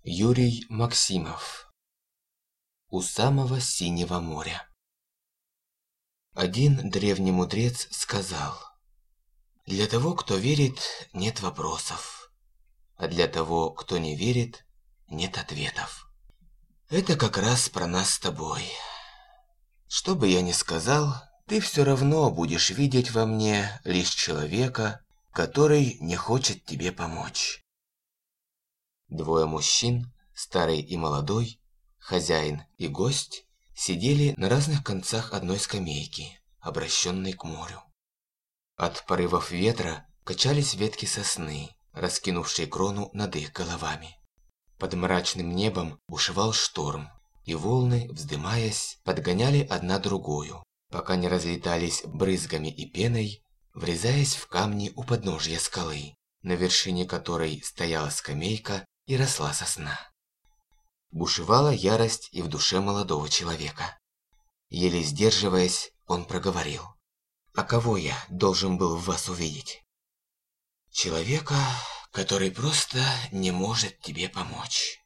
Юрий Максимов. У самого синего моря. Один древний мудрец сказал: «Для того, кто верит, нет вопросов, а для того, кто не верит, нет ответов». Это как раз про нас с тобой. Что бы я ни сказал, ты все равно будешь видеть во мне лишь человека, который не хочет тебе помочь. Двое мужчин, старый и молодой, хозяин и гость, сидели на разных концах одной скамейки, обращенной к морю. От порывов ветра качались ветки сосны, раскинувшие крону над их головами. Под мрачным небом бушевал шторм, и волны, вздымаясь, подгоняли одна другую, пока не разлетались брызгами и пеной, врезаясь в камни у подножья скалы, на вершине которой стояла скамейка и росла сосна. Бушевала ярость и в душе молодого человека. Еле сдерживаясь, он проговорил: «А кого я должен был в вас увидеть?» «Человека, который просто не может тебе помочь».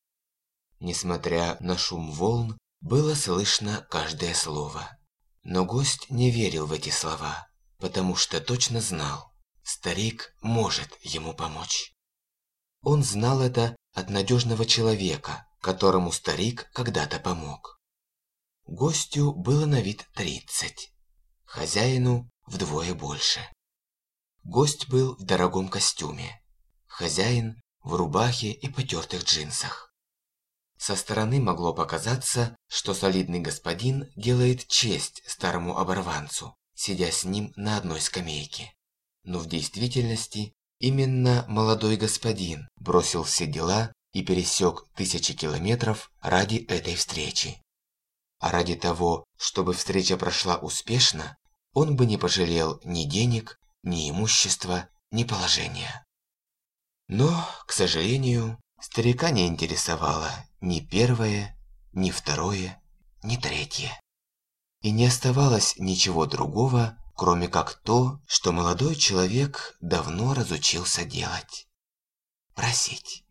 Несмотря на шум волн, было слышно каждое слово. Но гость не верил в эти слова, потому что точно знал, старик может ему помочь. Он знал это от надежного человека, которому старик когда-то помог. Гостю было на вид 30, хозяину вдвое больше. Гость был в дорогом костюме, хозяин в рубахе и потертых джинсах. Со стороны могло показаться, что солидный господин делает честь старому оборванцу, сидя с ним на одной скамейке. Но в действительности именно молодой господин бросил все дела и пересек тысячи километров ради этой встречи. А ради того, чтобы встреча прошла успешно, он бы не пожалел ни денег, ни имущества, ни положения. Но, к сожалению, старика не интересовало ни первое, ни второе, ни третье. И не оставалось ничего другого, кроме как то, что молодой человек давно разучился делать: просить.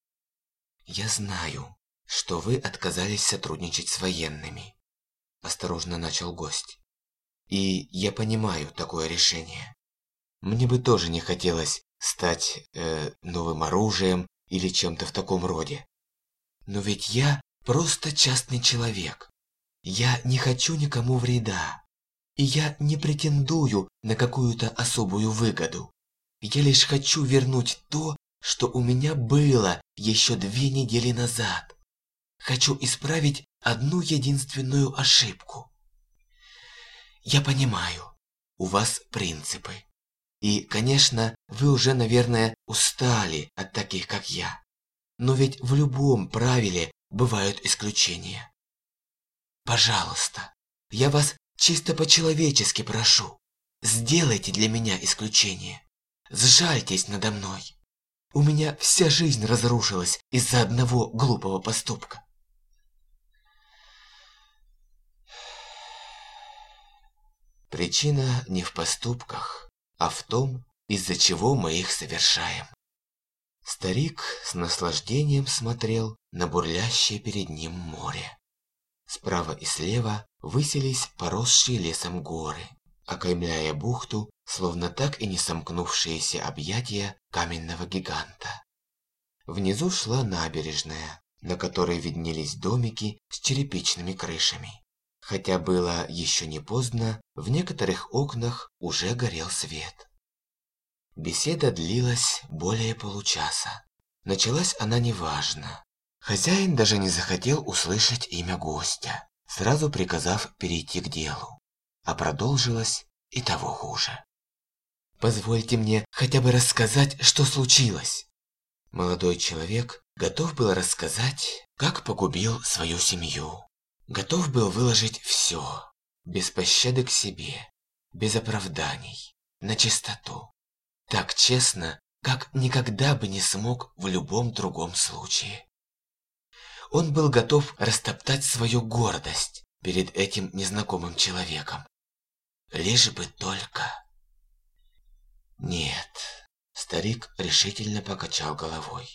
«Я знаю, что вы отказались сотрудничать с военными», – осторожно начал гость. «И я понимаю такое решение. Мне бы тоже не хотелось стать новым оружием или чем-то в таком роде. Но ведь я просто частный человек. Я не хочу никому вреда. И я не претендую на какую-то особую выгоду. Я лишь хочу вернуть то, что у меня было еще 2 недели назад. Хочу исправить одну единственную ошибку. Я понимаю, у вас принципы. И, конечно, вы уже, наверное, устали от таких, как я. Но ведь в любом правиле бывают исключения. Пожалуйста, я вас чисто по-человечески прошу, сделайте для меня исключение. Сжальтесь надо мной. У меня вся жизнь разрушилась из-за одного глупого поступка». Причина не в поступках, а в том, из-за чего мы их совершаем. Старик с наслаждением смотрел на бурлящее перед ним море. Справа и слева высились поросшие лесом горы, окаймляя бухту, словно так и не сомкнувшиеся объятия каменного гиганта. Внизу шла набережная, на которой виднелись домики с черепичными крышами. Хотя было еще не поздно, в некоторых окнах уже горел свет. Беседа длилась более получаса. Началась она неважно. Хозяин даже не захотел услышать имя гостя, сразу приказав перейти к делу. А продолжилось и того хуже. «Позвольте мне хотя бы рассказать, что случилось». Молодой человек готов был рассказать, как погубил свою семью. Готов был выложить все, без пощады к себе, без оправданий, на чистоту. Так честно, как никогда бы не смог в любом другом случае. Он был готов растоптать свою гордость перед этим незнакомым человеком. Лишь бы только... Нет, старик решительно покачал головой.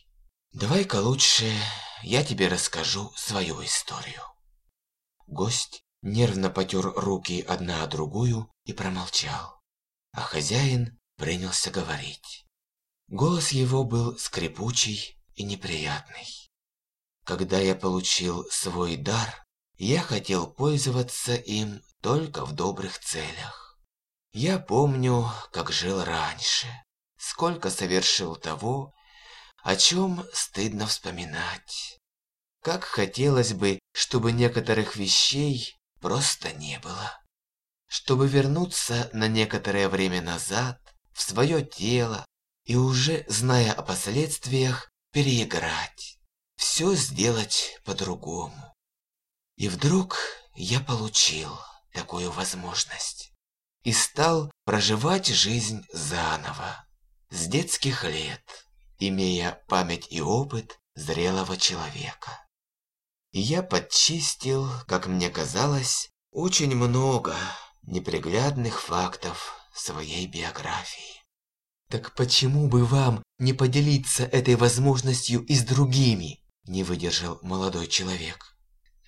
Давай-ка лучше я тебе расскажу свою историю. Гость нервно потер руки одна о другую и промолчал, а хозяин принялся говорить. Голос его был скрипучий и неприятный. Когда я получил свой дар, я хотел пользоваться им только в добрых целях. Я помню, как жил раньше, сколько совершил того, о чем стыдно вспоминать. Как хотелось бы, чтобы некоторых вещей просто не было. Чтобы вернуться на некоторое время назад, в свое тело, и уже, зная о последствиях, переиграть. Все сделать по-другому. И вдруг я получил такую возможность. И стал проживать жизнь заново, с детских лет, имея память и опыт зрелого человека. И я подчистил, как мне казалось, очень много неприглядных фактов своей биографии. Так почему бы вам не поделиться этой возможностью и с другими? Не выдержал молодой человек.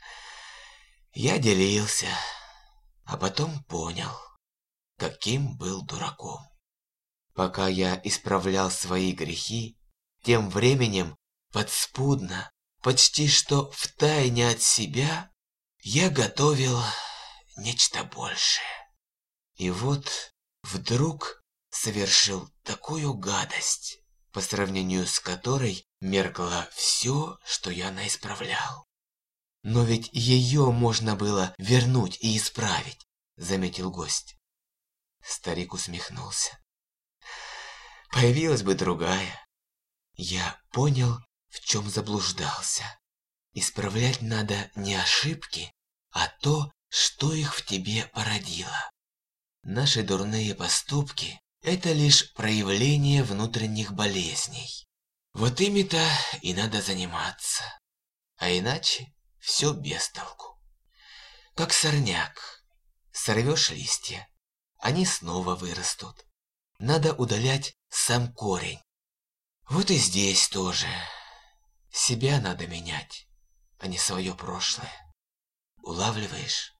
Я делился, а потом понял, каким был дураком. Пока я исправлял свои грехи, тем временем подспудно, почти что втайне от себя, я готовил нечто большее. И вот вдруг совершил такую гадость, по сравнению с которой меркло все, что я наисправлял. Но ведь ее можно было вернуть и исправить, заметил гость. Старик усмехнулся. Появилась бы другая. Я понял, в чем заблуждался. Исправлять надо не ошибки, а то, что их в тебе породило. Наши дурные поступки – это лишь проявление внутренних болезней. Вот ими-то и надо заниматься. А иначе все без толку. Как сорняк. Сорвешь листья, они снова вырастут. Надо удалять сам корень. Вот и здесь тоже. Себя надо менять, а не свое прошлое. Улавливаешь?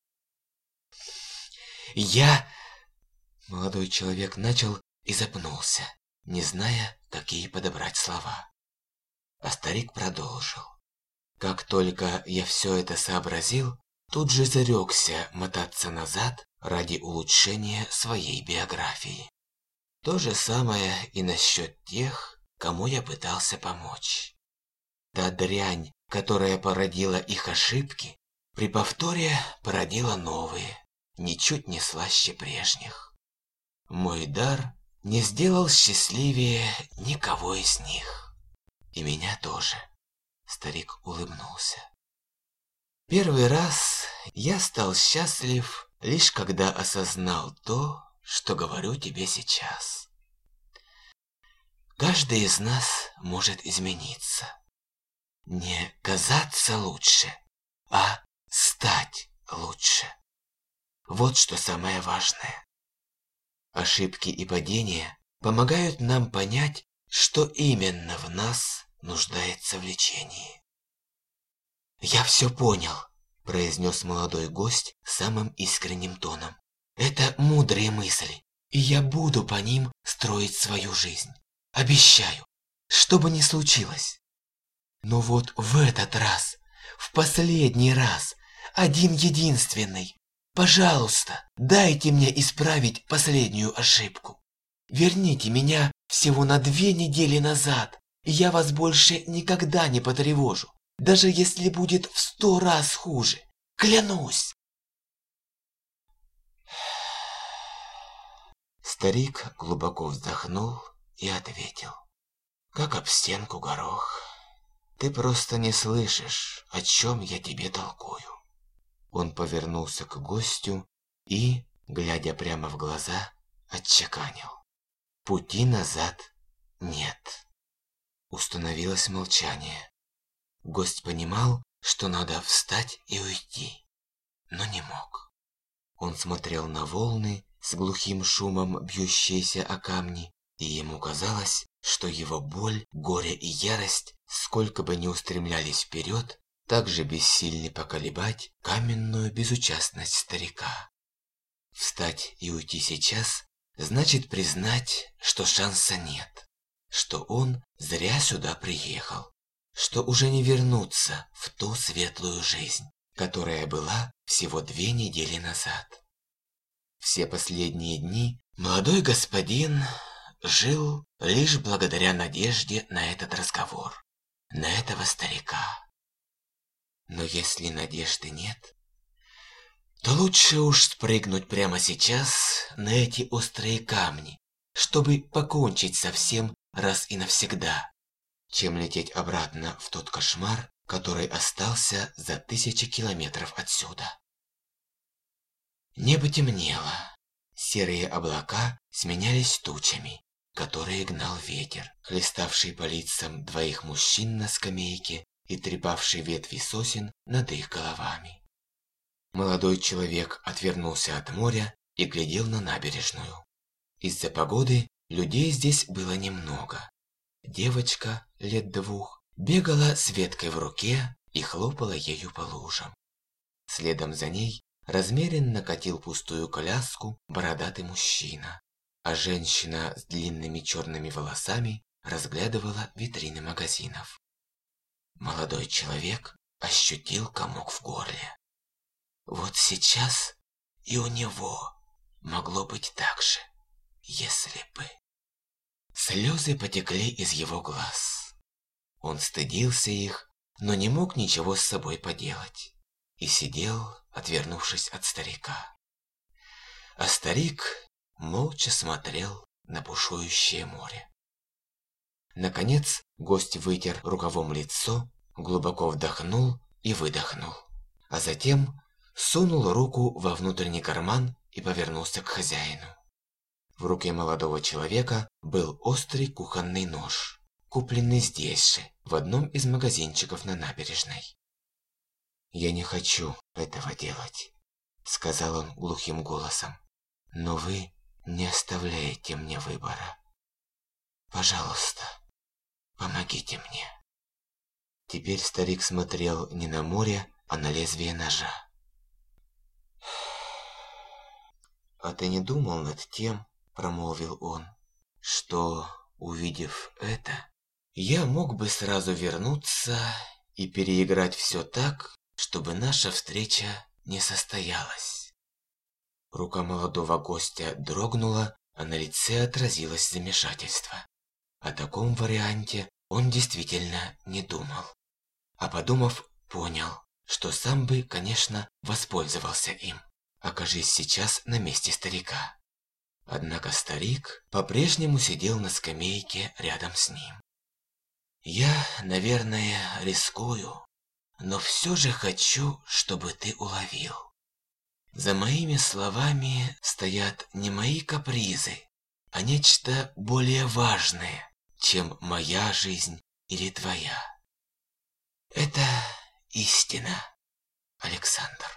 Молодой человек начал и запнулся, не зная, какие подобрать слова. А старик продолжил. Как только я все это сообразил, тут же зарекся мотаться назад ради улучшения своей биографии. То же самое и насчет тех, кому я пытался помочь. Та дрянь, которая породила их ошибки, при повторе породила новые, ничуть не слаще прежних. Мой дар не сделал счастливее никого из них. И меня тоже. Старик улыбнулся. Первый раз я стал счастлив, лишь когда осознал то, что говорю тебе сейчас. Каждый из нас может измениться. Не казаться лучше, а стать лучше. Вот что самое важное. Ошибки и падения помогают нам понять, что именно в нас нуждается в лечении. «Я все понял», – произнес молодой гость самым искренним тоном. «Это мудрые мысли, и я буду по ним строить свою жизнь. Обещаю, что бы ни случилось. Но вот в этот раз, в последний раз, один-единственный, пожалуйста, дайте мне исправить последнюю ошибку. Верните меня всего на 2 недели назад, и я вас больше никогда не потревожу, даже если будет в 100 раз хуже. Клянусь!» Старик глубоко вздохнул и ответил, как об стенку горох. «Ты просто не слышишь, о чем я тебе толкую». Он повернулся к гостю и, глядя прямо в глаза, отчеканил. «Пути назад нет». Установилось молчание. Гость понимал, что надо встать и уйти, но не мог. Он смотрел на волны с глухим шумом, бьющиеся о камни, и ему казалось, что его боль, горе и ярость сколько бы ни устремлялись вперед, так же бессильны поколебать каменную безучастность старика. Встать и уйти сейчас значит признать, что шанса нет, что он зря сюда приехал, что уже не вернуться в ту светлую жизнь, которая была всего 2 недели назад. Все последние дни молодой господин жил лишь благодаря надежде на этот разговор, на этого старика. Но если надежды нет, то лучше уж спрыгнуть прямо сейчас на эти острые камни, чтобы покончить со всем раз и навсегда, чем лететь обратно в тот кошмар, который остался за 1000 километров отсюда. Небо темнело, серые облака сменялись тучами, которые гнал ветер, хлеставший по лицам 2 мужчин на скамейке и трепавший ветви сосен над их головами. Молодой человек отвернулся от моря и глядел на набережную. Из-за погоды людей здесь было немного. Девочка лет 2 бегала с веткой в руке и хлопала ею по лужам. Следом за ней размеренно катил пустую коляску бородатый мужчина, а женщина с длинными черными волосами разглядывала витрины магазинов. Молодой человек ощутил комок в горле. Вот сейчас и у него могло быть так же, если бы... Слезы потекли из его глаз. Он стыдился их, но не мог ничего с собой поделать, и сидел, отвернувшись от старика. А старик молча смотрел на бушующее море. Наконец гость вытер рукавом лицо, глубоко вдохнул и выдохнул, а затем сунул руку во внутренний карман и повернулся к хозяину. В руке молодого человека был острый кухонный нож, купленный здесь же, в одном из магазинчиков на набережной. «Я не хочу этого делать», — сказал он глухим голосом, — «но вы не оставляете мне выбора. Пожалуйста, помогите мне». Теперь старик смотрел не на море, а на лезвие ножа. «А ты не думал над тем, — промолвил он, — что, увидев это, я мог бы сразу вернуться и переиграть все так, чтобы наша встреча не состоялась?» Рука молодого гостя дрогнула, а на лице отразилось замешательство. О таком варианте он действительно не думал. А подумав, понял, что сам бы, конечно, воспользовался им, окажись сейчас на месте старика. Однако старик по-прежнему сидел на скамейке рядом с ним. «Я, наверное, рискую, но все же хочу, чтобы ты уловил. За моими словами стоят не мои капризы, а нечто более важное, чем моя жизнь или твоя. Это истина, Александр».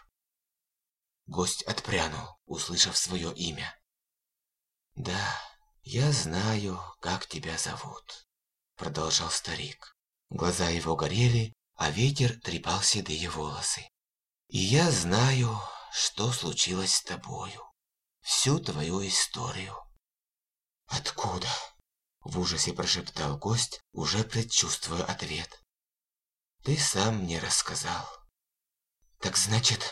Гость отпрянул, услышав свое имя. «Да, я знаю, как тебя зовут», — продолжал старик. Глаза его горели, а ветер трепал седые волосы. «И я знаю, что случилось с тобою, всю твою историю». «Откуда?» — в ужасе прошептал гость, уже предчувствуя ответ. «Ты сам мне рассказал». «Так значит...»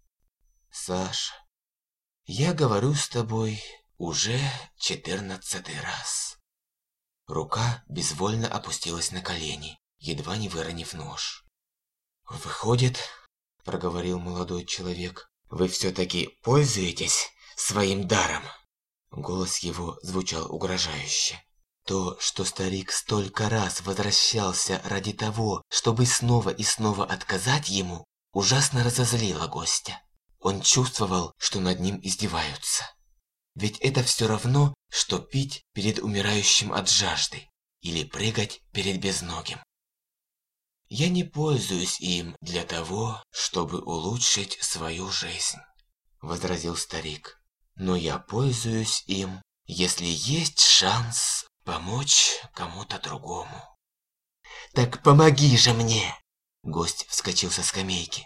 «Саша, я говорю с тобой уже 14-й раз». Рука безвольно опустилась на колени, едва не выронив нож. «Выходит, — проговорил молодой человек, — вы все-таки пользуетесь своим даром?» Голос его звучал угрожающе. То, что старик столько раз возвращался ради того, чтобы снова и снова отказать ему, ужасно разозлило гостя. Он чувствовал, что над ним издеваются. Ведь это все равно, что пить перед умирающим от жажды или прыгать перед безногим. «Я не пользуюсь им для того, чтобы улучшить свою жизнь», — возразил старик. «Но я пользуюсь им, если есть шанс помочь кому-то другому. Так помоги же мне!» Гость вскочил со скамейки.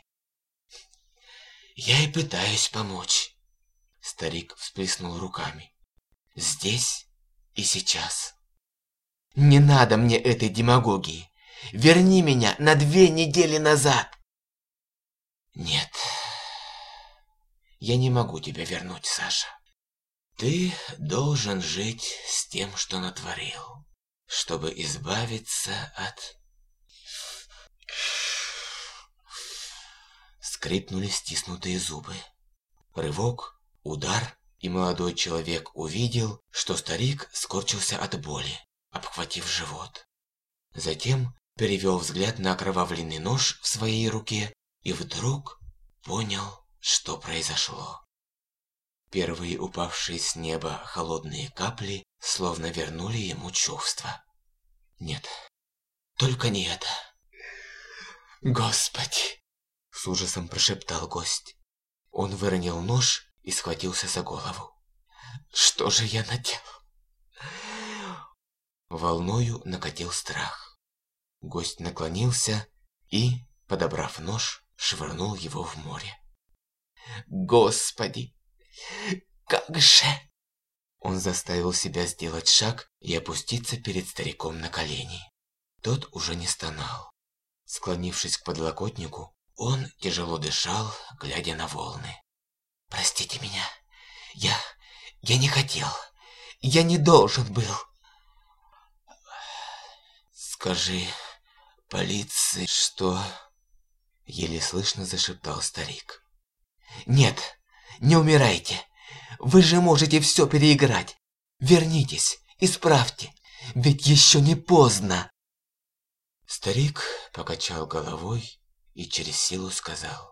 «Я и пытаюсь помочь». Старик всплеснул руками. «Здесь и сейчас. Не надо мне этой демагогии. Верни меня на 2 недели назад». «Нет, я не могу тебя вернуть, Саша. Ты должен жить с тем, что натворил, чтобы избавиться от...» Скрипнули стиснутые зубы. Рывок, удар, и молодой человек увидел, что старик скорчился от боли, обхватив живот. Затем перевел взгляд на окровавленный нож в своей руке и вдруг понял, что произошло. Первые упавшие с неба холодные капли словно вернули ему чувства. Нет, только не это. «Господи!» — с ужасом прошептал гость. Он выронил нож и схватился за голову. «Что же я наделал?» Волною накатил страх. Гость наклонился и, подобрав нож, швырнул его в море. «Господи! Как же!» Он заставил себя сделать шаг и опуститься перед стариком на колени. Тот уже не стонал. Склонившись к подлокотнику, он тяжело дышал, глядя на волны. «Простите меня, я не хотел, я не должен был». «Скажи полиции, что...» Еле слышно зашептал старик. «Нет, не умирайте, вы же можете все переиграть. Вернитесь, исправьте, ведь еще не поздно». Старик покачал головой и через силу сказал: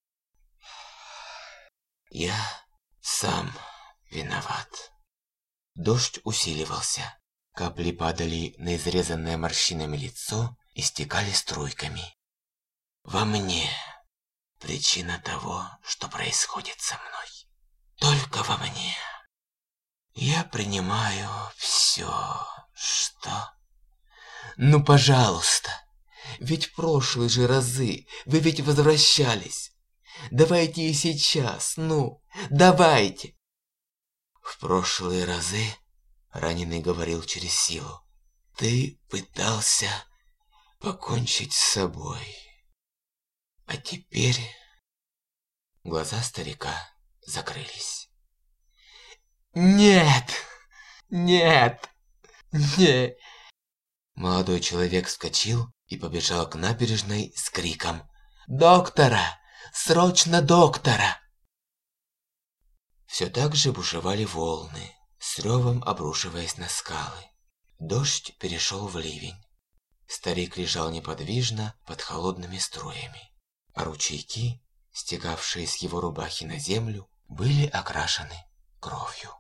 «Я сам виноват». Дождь усиливался. Капли падали на изрезанное морщинами лицо и стекали струйками. «Во мне причина того, что происходит со мной. Только во мне. Я принимаю все, что...» «Ну, пожалуйста, ведь в прошлые же разы вы ведь возвращались. Давайте и сейчас, ну, давайте!» «В прошлые разы, — раненый говорил через силу, — ты пытался покончить с собой. А теперь...» Глаза старика закрылись. «Нет! Нет! Нет!» Молодой человек вскочил и побежал к набережной с криком: «Доктора! Срочно доктора!» Все так же бушевали волны, с ревом обрушиваясь на скалы. Дождь перешел в ливень. Старик лежал неподвижно под холодными струями, а ручейки, стекавшие с его рубахи на землю, были окрашены кровью.